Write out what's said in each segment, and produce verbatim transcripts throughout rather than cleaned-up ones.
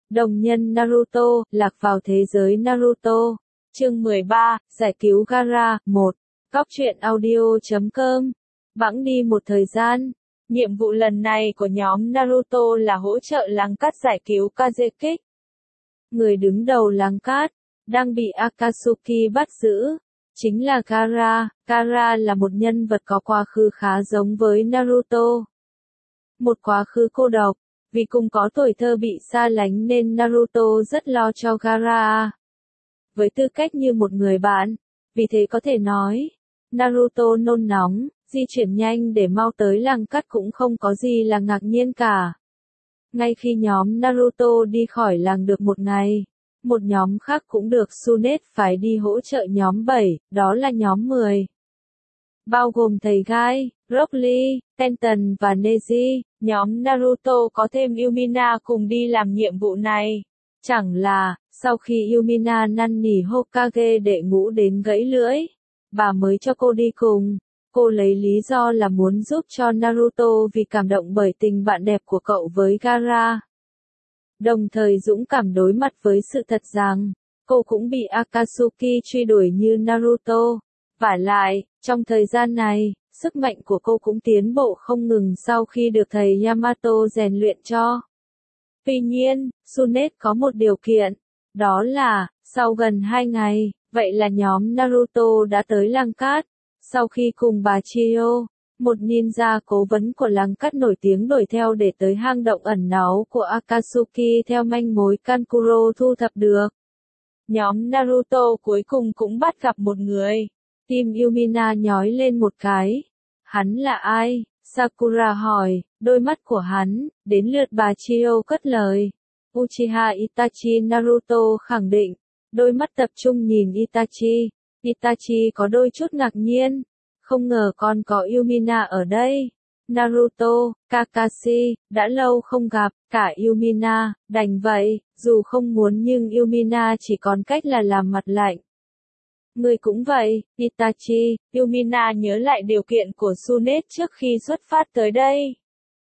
Đồng nhân Naruto, lạc vào thế giới Naruto. Chương mười ba, giải cứu Gaara, một. Cóc truyện audio chấm com. Bẵng đi một thời gian, nhiệm vụ lần này của nhóm Naruto là hỗ trợ Lăng Cát giải cứu Kazekage. Người đứng đầu Lăng Cát, đang bị Akatsuki bắt giữ, chính là Gaara. Gaara là một nhân vật có quá khứ khá giống với Naruto. Một quá khứ cô độc, vì cùng có tuổi thơ bị xa lánh nên Naruto rất lo cho Gaara. Với tư cách như một người bạn, vì thế có thể nói, Naruto nôn nóng, di chuyển nhanh để mau tới Lăng Cát cũng không có gì là ngạc nhiên cả. Ngay khi nhóm Naruto đi khỏi làng được một ngày, một nhóm khác cũng được Tsunade phái đi hỗ trợ nhóm bảy, đó là nhóm mười. Bao gồm thầy Gai, Rock Lee, Tenten và Neji, nhóm Naruto có thêm Yumina cùng đi làm nhiệm vụ này. Chẳng là, sau khi Yumina năn nỉ Hokage đệ ngũ đến gãy lưỡi, bà mới cho cô đi cùng. Cô lấy lý do là muốn giúp cho Naruto vì cảm động bởi tình bạn đẹp của cậu với Gaara. Đồng thời dũng cảm đối mặt với sự thật rằng, cô cũng bị Akatsuki truy đuổi như Naruto. Vả lại, trong thời gian này, sức mạnh của cô cũng tiến bộ không ngừng sau khi được thầy Yamato rèn luyện cho. Tuy nhiên, Tsunade có một điều kiện, đó là, sau gần hai ngày, vậy là nhóm Naruto đã tới Lăng Cát. Sau khi cùng bà Chiyo, một ninja cố vấn của Lăng Cát nổi tiếng đuổi theo để tới hang động ẩn náu của Akatsuki theo manh mối Kankuro thu thập được. Nhóm Naruto cuối cùng cũng bắt gặp một người. Tim Yumina nhói lên một cái. Hắn là ai? Sakura hỏi, đôi mắt của hắn, đến lượt bà Chiyo cất lời. Uchiha Itachi. Naruto khẳng định, đôi mắt tập trung nhìn Itachi. Itachi có đôi chút ngạc nhiên, không ngờ con có Yumina ở đây. Naruto, Kakashi, đã lâu không gặp, cả Yumina, đành vậy, dù không muốn nhưng Yumina chỉ còn cách là làm mặt lạnh. Người cũng vậy, Itachi. Yumina nhớ lại điều kiện của Tsunade trước khi xuất phát tới đây.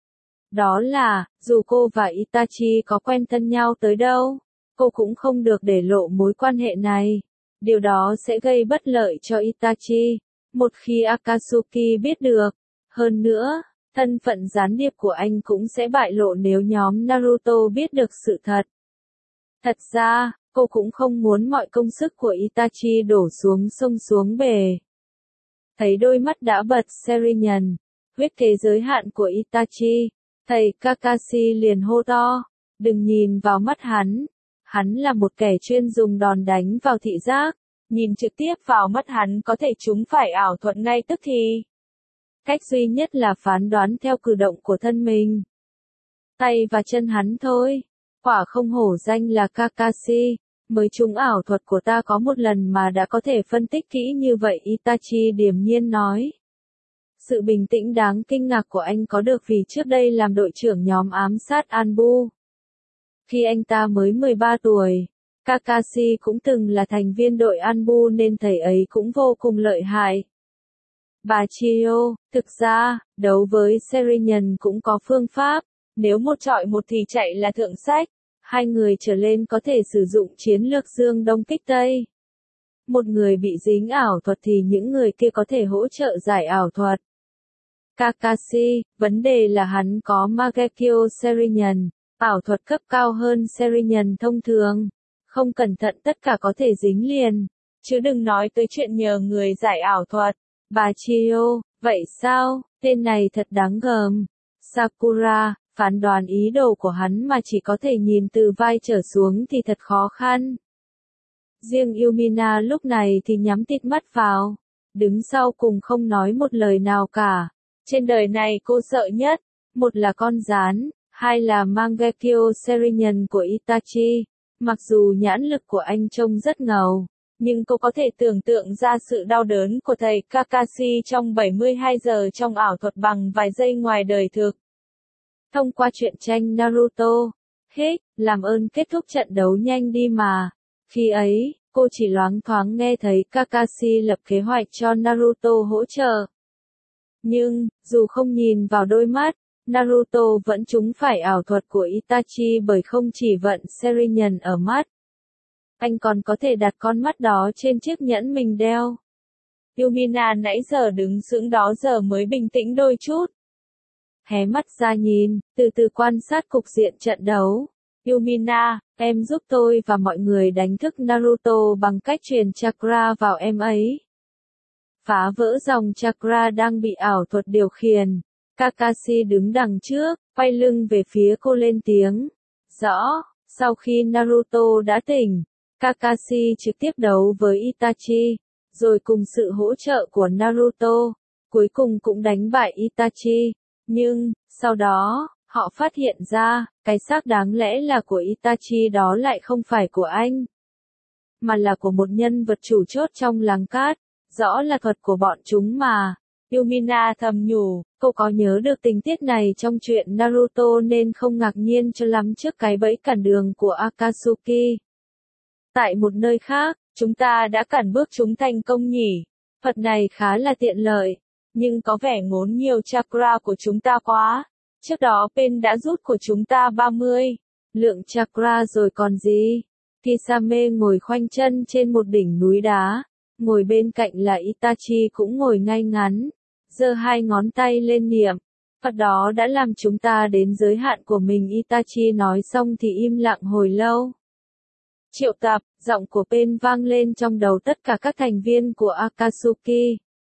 Đó là, dù cô và Itachi có quen thân nhau tới đâu, cô cũng không được để lộ mối quan hệ này. Điều đó sẽ gây bất lợi cho Itachi, một khi Akatsuki biết được. Hơn nữa, thân phận gián điệp của anh cũng sẽ bại lộ nếu nhóm Naruto biết được sự thật. Thật ra, cô cũng không muốn mọi công sức của Itachi đổ xuống sông xuống bể. Thấy đôi mắt đã bật Sharingan, huyết kế giới hạn của Itachi, thầy Kakashi liền hô to, đừng nhìn vào mắt hắn. Hắn là một kẻ chuyên dùng đòn đánh vào thị giác, nhìn trực tiếp vào mắt hắn có thể trúng phải ảo thuật ngay tức thì. Cách duy nhất là phán đoán theo cử động của thân mình. Tay và chân hắn thôi. Quả không hổ danh là Kakashi, mới trúng ảo thuật của ta có một lần mà đã có thể phân tích kỹ như vậy, Itachi điềm nhiên nói. Sự bình tĩnh đáng kinh ngạc của anh có được vì trước đây làm đội trưởng nhóm ám sát Anbu. Khi anh ta mới mười ba tuổi, Kakashi cũng từng là thành viên đội Anbu nên thầy ấy cũng vô cùng lợi hại. Bà Chiyo, thực ra, đấu với Sharingan cũng có phương pháp, nếu một trọi một thì chạy là thượng sách, hai người trở lên có thể sử dụng chiến lược dương đông kích tây. Một người bị dính ảo thuật thì những người kia có thể hỗ trợ giải ảo thuật. Kakashi, vấn đề là hắn có Mangekyo Sharingan. Ảo thuật cấp cao hơn Sharingan thông thường. Không cẩn thận tất cả có thể dính liền. Chứ đừng nói tới chuyện nhờ người giải ảo thuật. Bà Chiyo, vậy sao? Tên này thật đáng gờm. Sakura, phán đoán ý đồ của hắn mà chỉ có thể nhìn từ vai trở xuống thì thật khó khăn. Riêng Yumina lúc này thì nhắm tịt mắt vào. Đứng sau cùng không nói một lời nào cả. Trên đời này cô sợ nhất. Một là con gián. Hai là Mangekyo Sharingan của Itachi. Mặc dù nhãn lực của anh trông rất ngầu, nhưng cô có thể tưởng tượng ra sự đau đớn của thầy Kakashi trong bảy mươi hai giờ trong ảo thuật bằng vài giây ngoài đời thực. Thông qua truyện tranh Naruto, hết, làm ơn kết thúc trận đấu nhanh đi mà. Khi ấy, cô chỉ loáng thoáng nghe thấy Kakashi lập kế hoạch cho Naruto hỗ trợ. Nhưng, dù không nhìn vào đôi mắt, Naruto vẫn trúng phải ảo thuật của Itachi bởi không chỉ vận Sharingan ở mắt. Anh còn có thể đặt con mắt đó trên chiếc nhẫn mình đeo. Yumina nãy giờ đứng sững đó giờ mới bình tĩnh đôi chút. Hé mắt ra nhìn, từ từ quan sát cục diện trận đấu. Yumina, em giúp tôi và mọi người đánh thức Naruto bằng cách truyền chakra vào em ấy. Phá vỡ dòng chakra đang bị ảo thuật điều khiển. Kakashi đứng đằng trước, quay lưng về phía cô lên tiếng. Rõ, sau khi Naruto đã tỉnh, Kakashi trực tiếp đấu với Itachi, rồi cùng sự hỗ trợ của Naruto, cuối cùng cũng đánh bại Itachi. Nhưng, sau đó, họ phát hiện ra, cái xác đáng lẽ là của Itachi đó lại không phải của anh, mà là của một nhân vật chủ chốt trong làng cát, rõ là thuật của bọn chúng mà. Yumina thầm nhủ, cô có nhớ được tình tiết này trong chuyện Naruto nên không ngạc nhiên cho lắm trước cái bẫy cản đường của Akatsuki. Tại một nơi khác, chúng ta đã cản bước chúng thành công nhỉ. Thuật này khá là tiện lợi, nhưng có vẻ ngốn nhiều chakra của chúng ta quá. Trước đó Pain đã rút của chúng ta ba mươi lượng chakra rồi còn gì. Kisame ngồi khoanh chân trên một đỉnh núi đá, ngồi bên cạnh là Itachi cũng ngồi ngay ngắn, giơ hai ngón tay lên niệm. Phật đó đã làm chúng ta đến giới hạn của mình. Itachi nói xong thì im lặng hồi lâu. Triệu tập, giọng của Pain vang lên trong đầu tất cả các thành viên của Akatsuki.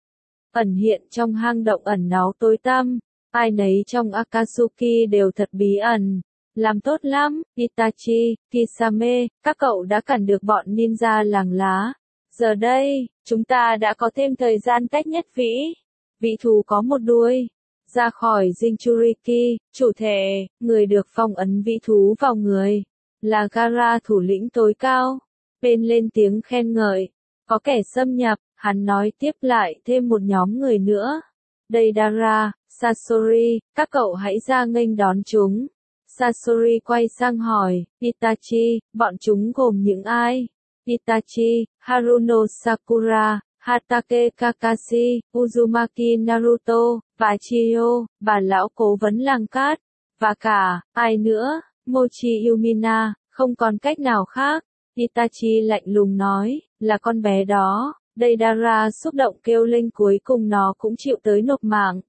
Ẩn hiện trong hang động ẩn náu tối tăm, ai nấy trong Akatsuki đều thật bí ẩn. Làm tốt lắm, Itachi, Kisame, các cậu đã cản được bọn ninja làng lá. Giờ đây, chúng ta đã có thêm thời gian tách nhất vĩ. Vị thú có một đuôi. Ra khỏi Jinchuriki, chủ thể, người được phong ấn vị thú vào người, là Gaara thủ lĩnh tối cao. Bên lên tiếng khen ngợi. Có kẻ xâm nhập, hắn nói tiếp lại thêm một nhóm người nữa. Deidara, Sasori, các cậu hãy ra nghênh đón chúng. Sasori quay sang hỏi, Itachi, bọn chúng gồm những ai? Itachi, Haruno Sakura, Hatake Kakashi, Uzumaki Naruto, và Chiyo, bà lão cố vấn làng cát, và cả, ai nữa, Mochi Yumina, không còn cách nào khác. Itachi lạnh lùng nói, là con bé đó. Deidara xúc động kêu lên cuối cùng nó cũng chịu tới nộp mạng.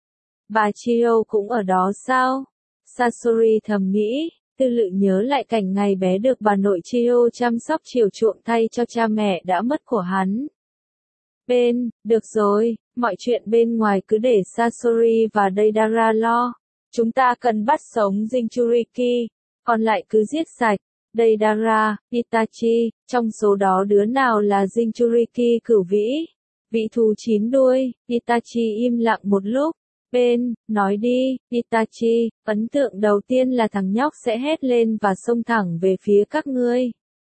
Bà Chiyo cũng ở đó sao? Sasori thầm nghĩ, tư lự nhớ lại cảnh ngày bé được bà nội Chiyo chăm sóc chiều chuộng thay cho cha mẹ đã mất của hắn. Bên, được rồi, mọi chuyện bên ngoài cứ để Sasori và Deidara lo. Chúng ta cần bắt sống Jinchuriki, còn lại cứ giết sạch. Deidara, Itachi, trong số đó đứa nào là Jinchuriki cửu vĩ? Vị thú chín đuôi. Itachi im lặng một lúc. Bên, nói đi, Itachi, ấn tượng đầu tiên là thằng nhóc sẽ hét lên và xông thẳng về phía các ngươi.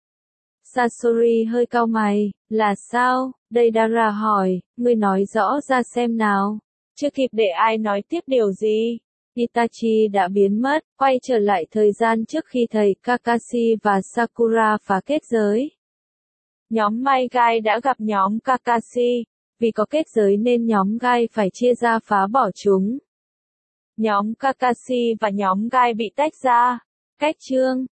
Sasori hơi cau mày, là sao? Deidara hỏi, ngươi nói rõ ra xem nào. Chưa kịp để ai nói tiếp điều gì. Itachi đã biến mất, quay trở lại thời gian trước khi thầy Kakashi và Sakura phá kết giới. Nhóm Mai Gai đã gặp nhóm Kakashi, vì có kết giới nên nhóm Gai phải chia ra phá bỏ chúng. Nhóm Kakashi và nhóm Gai bị tách ra. Cách chương